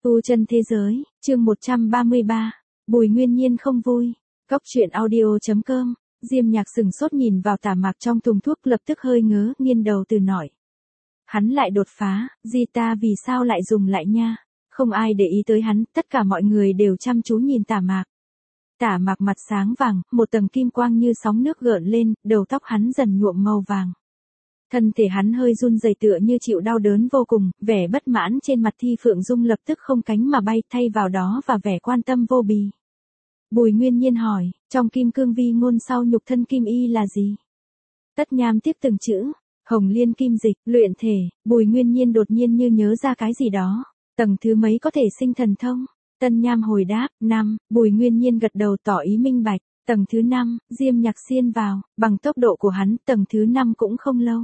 Tu chân thế giới, chương 133, Bùi Nguyên Nhiên không vui. Góc truyện audio.com, Diêm Nhạc sừng sốt nhìn vào tả mạc trong thùng thuốc lập tức hơi ngớ nghiêng đầu từ nổi. Hắn lại đột phá, Gita vì sao lại dùng lại nha? Không ai để ý tới hắn, tất cả mọi người đều chăm chú nhìn tả mạc. Tả mạc mặt sáng vàng, một tầng kim quang như sóng nước gợn lên, đầu tóc hắn dần nhuộm màu vàng. Thân thể hắn hơi run rẩy tựa như chịu đau đớn vô cùng, vẻ bất mãn trên mặt Thi Phượng Dung lập tức không cánh mà bay thay vào đó và vẻ quan tâm vô bì. Bùi Nguyên Nhiên hỏi, trong kim cương vi ngôn sau nhục thân kim y là gì? Tất Nham tiếp từng chữ, Hồng Liên kim dịch, luyện thể. Bùi Nguyên Nhiên đột nhiên như nhớ ra cái gì đó. Tầng thứ mấy có thể sinh thần thông? Tân Nham hồi đáp, 5, Bùi Nguyên Nhiên gật đầu tỏ ý minh bạch. Tầng thứ 5, Diêm Nhạc xiên vào, bằng tốc độ của hắn, tầng thứ 5 cũng không lâu.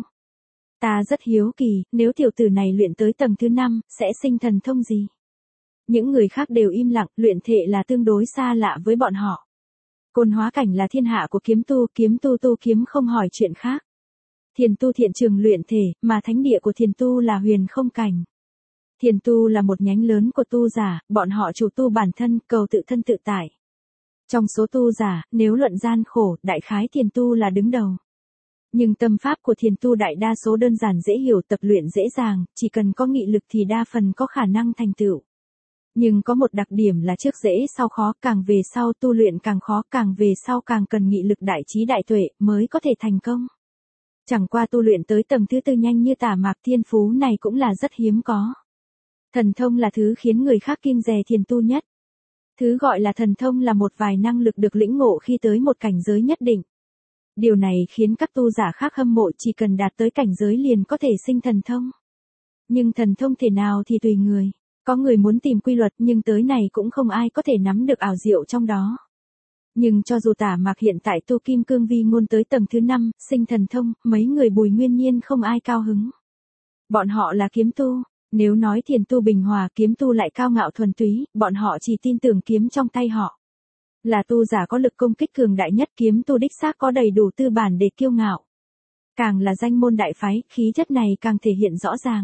Ta rất hiếu kỳ, nếu tiểu tử này luyện tới tầng thứ 5, sẽ sinh thần thông gì? Những người khác đều im lặng, luyện thể là tương đối xa lạ với bọn họ. Côn hóa cảnh là thiên hạ của kiếm tu tu kiếm không hỏi chuyện khác. Thiền tu thiện trường luyện thể, mà thánh địa của thiền tu là huyền không cảnh. Thiền tu là một nhánh lớn của tu giả, bọn họ chủ tu bản thân, cầu tự thân tự tại. Trong số tu giả, nếu luận gian khổ, đại khái thiền tu là đứng đầu. Nhưng tâm pháp của thiền tu đại đa số đơn giản dễ hiểu, tập luyện dễ dàng, chỉ cần có nghị lực thì đa phần có khả năng thành tựu. Nhưng có một đặc điểm là trước dễ sau khó, càng về sau tu luyện càng khó, càng về sau càng cần nghị lực đại trí đại tuệ mới có thể thành công. Chẳng qua tu luyện tới tầng thứ 4 nhanh như tả mạc thiên phú này cũng là rất hiếm có. Thần thông là thứ khiến người khác kiêng dè thiền tu nhất. Thứ gọi là thần thông là một vài năng lực được lĩnh ngộ khi tới một cảnh giới nhất định. Điều này khiến các tu giả khác hâm mộ, chỉ cần đạt tới cảnh giới liền có thể sinh thần thông. Nhưng thần thông thể nào thì tùy người. Có người muốn tìm quy luật nhưng tới này cũng không ai có thể nắm được ảo diệu trong đó. Nhưng cho dù tả mạc hiện tại tu kim cương vi ngôn tới tầng thứ 5, sinh thần thông, mấy người Bùi Nguyên Nhiên không ai cao hứng. Bọn họ là kiếm tu, nếu nói thiền tu bình hòa, kiếm tu lại cao ngạo thuần túy, bọn họ chỉ tin tưởng kiếm trong tay họ. Là tu giả có lực công kích cường đại nhất, kiếm tu đích xác có đầy đủ tư bản để kiêu ngạo. Càng là danh môn đại phái, khí chất này càng thể hiện rõ ràng.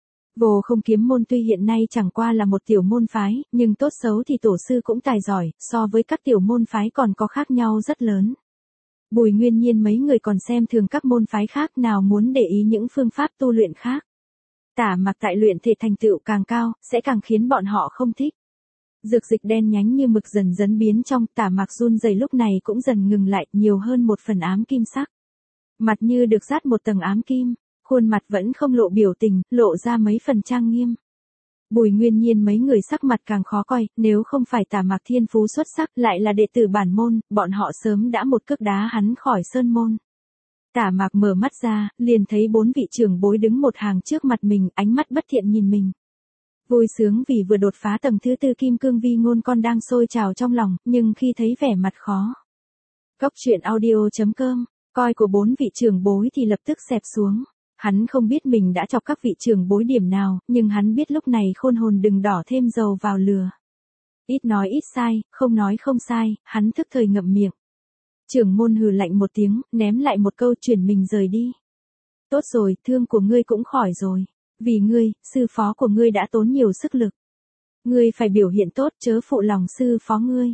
Vô Không kiếm môn tuy hiện nay chẳng qua là một tiểu môn phái, nhưng tốt xấu thì tổ sư cũng tài giỏi, so với các tiểu môn phái còn có khác nhau rất lớn. Bùi Nguyên Nhiên mấy người còn xem thường các môn phái khác, nào muốn để ý những phương pháp tu luyện khác. Tả mạc tại luyện thể thành tựu càng cao, sẽ càng khiến bọn họ không thích. Dược dịch đen nhánh như mực dần dần biến trong, tả mạc run rẩy lúc này cũng dần ngừng lại, nhiều hơn một phần ám kim sắc. Mặt như được dát một tầng ám kim, khuôn mặt vẫn không lộ biểu tình, lộ ra mấy phần trang nghiêm. Bùi Nguyên Nhiên mấy người sắc mặt càng khó coi, nếu không phải tả mạc thiên phú xuất sắc lại là đệ tử bản môn, bọn họ sớm đã một cước đá hắn khỏi sơn môn. Tả mạc mở mắt ra, liền thấy 4 vị trưởng bối đứng một hàng trước mặt mình, ánh mắt bất thiện nhìn mình. Vui sướng vì vừa đột phá tầng thứ 4 kim cương vi ngôn con đang sôi trào trong lòng, nhưng khi thấy vẻ mặt khó. Góc truyện audio.com, coi của 4 vị trưởng bối thì lập tức xẹp xuống. Hắn không biết mình đã chọc các vị trưởng bối điểm nào, nhưng hắn biết lúc này khôn hồn đừng đỏ thêm dầu vào lửa. Ít nói ít sai, không nói không sai, hắn thức thời ngậm miệng. Trưởng môn hừ lạnh một tiếng, ném lại một câu chuyển mình rời đi. Tốt rồi, thương của ngươi cũng khỏi rồi. Vì ngươi, sư phó của ngươi đã tốn nhiều sức lực. Ngươi phải biểu hiện tốt, chớ phụ lòng sư phó ngươi.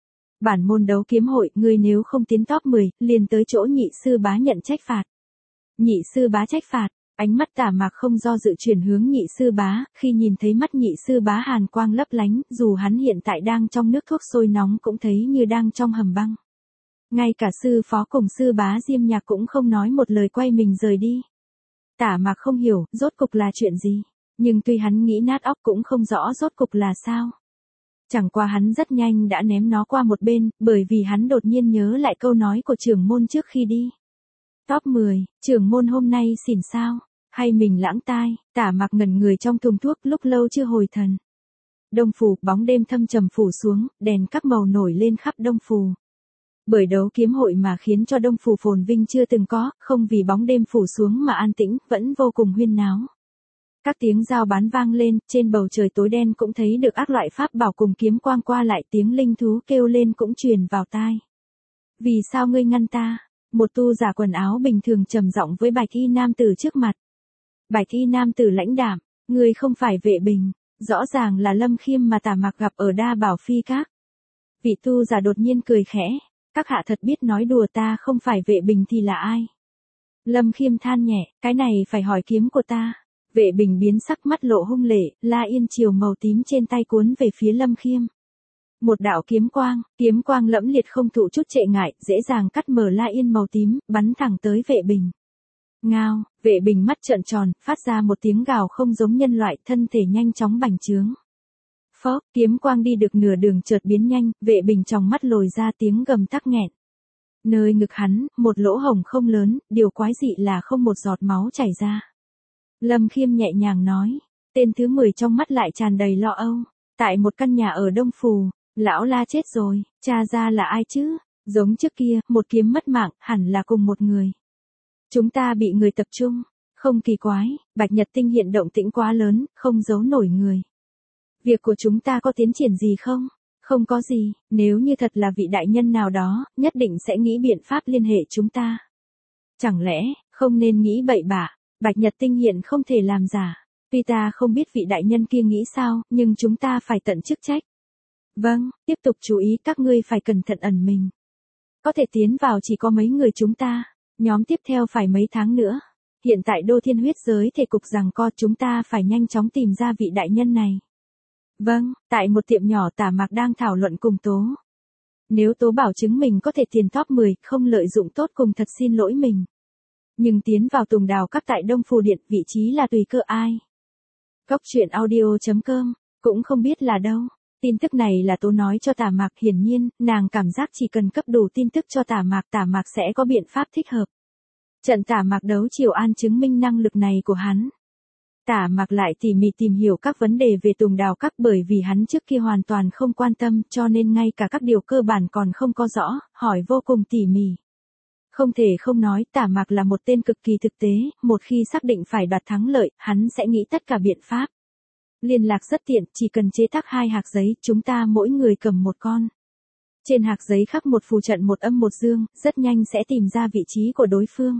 Bản môn đấu kiếm hội, ngươi nếu không tiến top 10, liền tới chỗ nhị sư bá nhận trách phạt. Nhị sư bá trách phạt, ánh mắt tả mạc không do dự chuyển hướng nhị sư bá, khi nhìn thấy mắt nhị sư bá hàn quang lấp lánh, dù hắn hiện tại đang trong nước thuốc sôi nóng cũng thấy như đang trong hầm băng. Ngay cả sư phó cùng sư bá Diêm Nhạc cũng không nói một lời quay mình rời đi. Tả mạc không hiểu, rốt cục là chuyện gì, nhưng tuy hắn nghĩ nát óc cũng không rõ rốt cục là sao. Chẳng qua hắn rất nhanh đã ném nó qua một bên, bởi vì hắn đột nhiên nhớ lại câu nói của trưởng môn trước khi đi. Top 10, trưởng môn hôm nay xỉn sao, hay mình lãng tai, tả mạc ngẩn người trong thùng thuốc lúc lâu chưa hồi thần. Đông phủ, bóng đêm thâm trầm phủ xuống, đèn các màu nổi lên khắp đông phủ. Bởi đấu kiếm hội mà khiến cho đông phủ phồn vinh chưa từng có, không vì bóng đêm phủ xuống mà an tĩnh, vẫn vô cùng huyên náo. Các tiếng giao bán vang lên, trên bầu trời tối đen cũng thấy được ác loại pháp bảo cùng kiếm quang qua lại, tiếng linh thú kêu lên cũng truyền vào tai. Vì sao ngươi ngăn ta? Một tu giả quần áo bình thường trầm giọng với bạch y nam tử trước mặt. Bạch y nam tử lãnh đạm, ngươi không phải vệ bình, Rõ ràng là Lâm Khiêm mà Tả Mạc gặp ở Đa Bảo Phi Các. Vị tu giả đột nhiên cười khẽ, các hạ thật biết nói đùa, ta không phải Vệ Bình thì là ai? Lâm Khiêm than nhẹ, cái này phải hỏi kiếm của ta. Vệ Bình biến sắc, mắt lộ hung lệ, La Yên chiều màu tím trên tay cuốn về phía Lâm Khiêm. Một đạo kiếm quang lẫm liệt không thụ chút trệ ngại, dễ dàng cắt mở La Yên màu tím, bắn thẳng tới Vệ Bình. Ngao, Vệ Bình mắt trợn tròn, phát ra một tiếng gào không giống nhân loại, thân thể nhanh chóng bành trướng. Phốc, kiếm quang đi được nửa đường chợt biến nhanh, Vệ Bình trong mắt lồi ra tiếng gầm tắc nghẹn. Nơi ngực hắn, một lỗ hổng không lớn, điều quái dị là không một giọt máu chảy ra. Lâm Khiêm nhẹ nhàng nói, tên thứ 10 trong mắt lại tràn đầy lo âu. Tại một căn nhà ở Đông Phù, lão La chết rồi, cha ra là ai chứ? Giống trước kia, một kiếm mất mạng, hẳn là cùng một người. Chúng ta bị người tập trung, không kỳ quái, Bạch Nhật Tinh hiện động tĩnh quá lớn, không giấu nổi người. Việc của chúng ta có tiến triển gì không? Không có gì, nếu như thật là vị đại nhân nào đó, nhất định sẽ nghĩ biện pháp liên hệ chúng ta. Chẳng lẽ, không nên nghĩ bậy bạ, Bạch Nhật Tinh hiện không thể làm giả. Tuy ta không biết vị đại nhân kia nghĩ sao, nhưng chúng ta phải tận chức trách. Vâng, tiếp tục chú ý, các ngươi phải cẩn thận ẩn mình. Có thể tiến vào chỉ có mấy người chúng ta, nhóm tiếp theo phải mấy tháng nữa. Hiện tại Đô Thiên huyết giới thể cục giằng co, chúng ta phải nhanh chóng tìm ra vị đại nhân này. Vâng, tại một tiệm nhỏ Tả Mạc đang thảo luận cùng Tố. Nếu Tố bảo chứng mình có thể tiền top 10, không lợi dụng tốt cùng thật xin lỗi mình. Nhưng tiến vào Tùng Đào Các tại Đông Phù Điện, vị trí là tùy cơ ai. Cóc truyện audio.com, cũng không biết là đâu. Tin tức này là Tố nói cho Tả Mạc, hiển nhiên, nàng cảm giác chỉ cần cấp đủ tin tức cho Tả Mạc sẽ có biện pháp thích hợp. Trận Tả Mạc đấu Triều An chứng minh năng lực này của hắn. Tả Mạc lại tỉ mỉ tìm hiểu các vấn đề về Tùng Đào Các, bởi vì hắn trước kia hoàn toàn không quan tâm, cho nên ngay cả các điều cơ bản còn không có rõ, hỏi vô cùng tỉ mỉ. Không thể không nói, Tả Mạc là một tên cực kỳ thực tế, một khi xác định phải đoạt thắng lợi, hắn sẽ nghĩ tất cả biện pháp. Liên lạc rất tiện, chỉ cần chế tác 2 hạc giấy, chúng ta mỗi người cầm một con. Trên hạc giấy khắc một phù trận, một âm một dương, rất nhanh sẽ tìm ra vị trí của đối phương.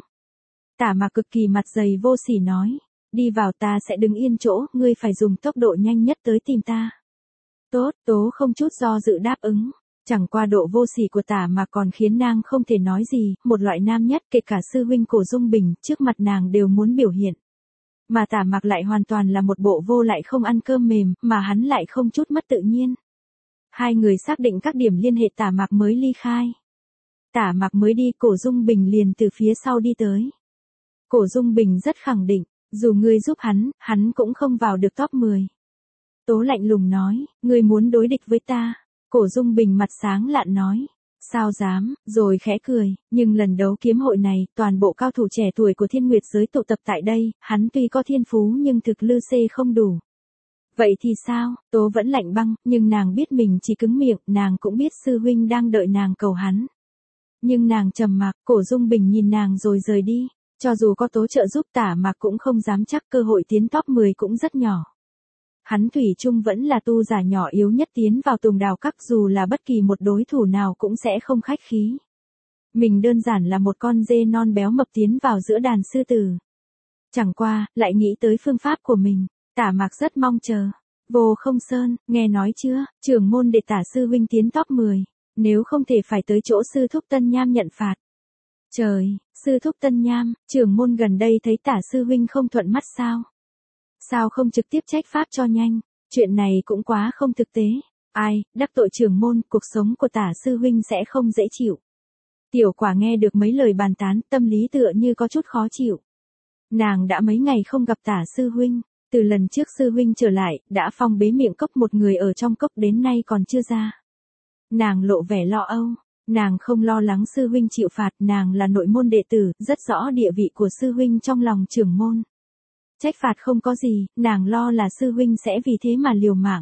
Tả Mạc cực kỳ mặt dày vô sỉ nói, đi vào, ta sẽ đứng yên chỗ, ngươi phải dùng tốc độ nhanh nhất tới tìm ta. Tốt, Tố không chút do dự đáp ứng. Chẳng qua độ vô sỉ của Tả Mạc còn khiến nàng không thể nói gì, một loại nam nhất, kể cả sư huynh Cổ Dung Bình, trước mặt nàng đều muốn biểu hiện. Mà Tả Mạc lại hoàn toàn là một bộ vô lại không ăn cơm mềm, mà hắn lại không chút mất tự nhiên. Hai người xác định các điểm liên hệ, Tả Mạc mới ly khai. Tả Mạc mới đi, Cổ Dung Bình liền từ phía sau đi tới. Cổ Dung Bình rất khẳng định, dù ngươi giúp hắn cũng không vào được top 10. Tố lạnh lùng nói, ngươi muốn đối địch với ta. Cổ Dung Bình mặt sáng lạn nói, sao dám, rồi khẽ cười, nhưng lần đấu kiếm hội này, toàn bộ cao thủ trẻ tuổi của Thiên Nguyệt giới tụ tập tại đây, hắn tuy có thiên phú nhưng thực lực không đủ. Vậy thì sao? Tố vẫn lạnh băng, nhưng nàng biết mình chỉ cứng miệng, nàng cũng biết sư huynh đang đợi nàng cầu hắn. Nhưng nàng trầm mặc, Cổ Dung Bình nhìn nàng rồi rời đi, cho dù có Tố trợ giúp, Tả Mạc cũng không dám chắc, cơ hội tiến top 10 cũng rất nhỏ. Hắn thủy chung vẫn là tu giả nhỏ yếu nhất tiến vào Tùng Đào Các, dù là bất kỳ một đối thủ nào cũng sẽ không khách khí. Mình đơn giản là một con dê non béo mập tiến vào giữa đàn sư tử. Chẳng qua, lại nghĩ tới phương pháp của mình, Tả Mạc rất mong chờ. Vô Không Sơn, nghe nói chưa, trưởng môn để Tả sư huynh tiến top 10, nếu không thể phải tới chỗ sư thúc Tân Nham nhận phạt. Trời, sư thúc Tân Nham, trưởng môn gần đây thấy Tả sư huynh không thuận mắt sao? Sao không trực tiếp trách pháp cho nhanh, chuyện này cũng quá không thực tế. Ai, đắc tội trưởng môn, cuộc sống của Tả sư huynh sẽ không dễ chịu. Tiểu Quả nghe được mấy lời bàn tán, tâm lý tựa như có chút khó chịu. Nàng đã mấy ngày không gặp Tả sư huynh, từ lần trước sư huynh trở lại, đã phong bế miệng cốc một người ở trong cốc đến nay còn chưa ra. Nàng lộ vẻ lo âu, nàng không lo lắng sư huynh chịu phạt, nàng là nội môn đệ tử, rất rõ địa vị của sư huynh trong lòng trưởng môn. Trách phạt không có gì, nàng lo là sư huynh sẽ vì thế mà liều mạng.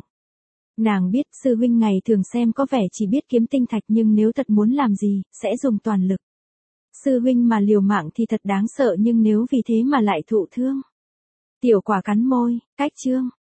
Nàng biết sư huynh ngày thường xem có vẻ chỉ biết kiếm tinh thạch, nhưng nếu thật muốn làm gì, sẽ dùng toàn lực. Sư huynh mà liều mạng thì thật đáng sợ, nhưng nếu vì thế mà lại thụ thương. Tiểu Quả cắn môi, cách chương.